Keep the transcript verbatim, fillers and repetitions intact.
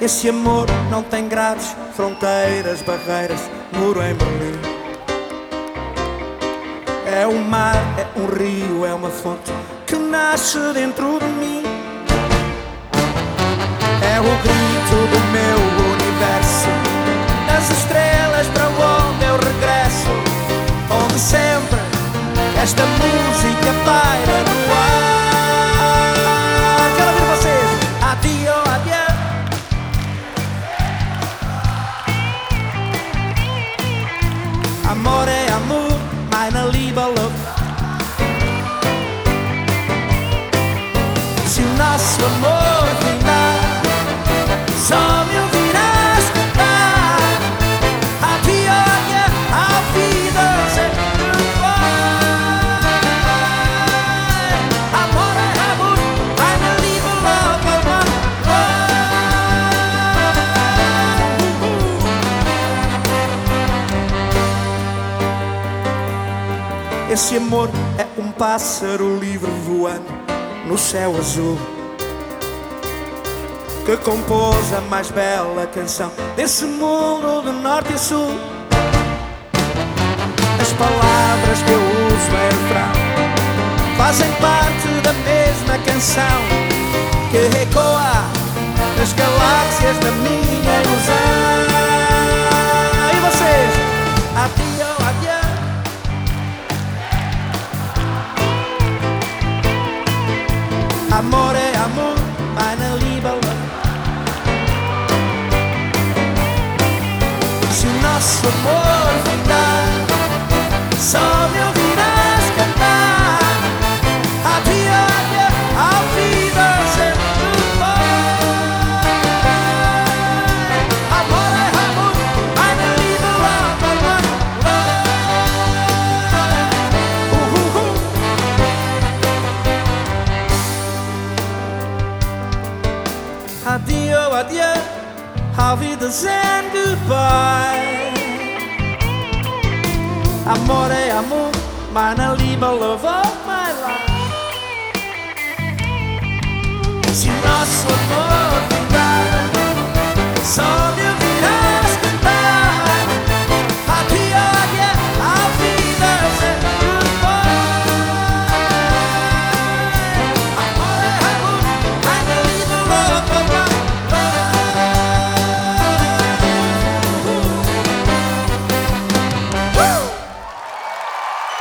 Esse amor não tem grades, fronteiras, barreiras, muro em Berlim. É um mar, é um rio, é uma fonte que nasce dentro de mim. É o grito do meu universo, das estrelas para onde eu regresso, onde sempre esta música paira no ar. Quero ouvir vocês. Adio, adieu. Amore, amor, meine Liebe, love. Se o nosso amor finar, só me ouvirás cantar. Adio, adieu, auf Wiedersehen, goodbye. Amore, amor, meine Liebe, love, love, love. Esse amor é um pássaro livre voando no céu azul, que compôs a mais bela canção desse mundo de norte a sul. As palavras que eu uso em refrão fazem parte da mesma canção que ecoa nas galáxias da minha ilusão. E vocês? Adio, adieu. Amore, amor, meine Liebe, love. Se o nosso amor finar, só me ouvirás cantar. Adio, adieu, auf Wiedersehen, goodbye. Amore, amor, meine Liebe, love, love, love. Uh, uh, uh. Adio, adieu, auf Wiedersehen, goodbye. Amore, amor, meine Liebe, love of my life. Se o nosso amor ficar, só me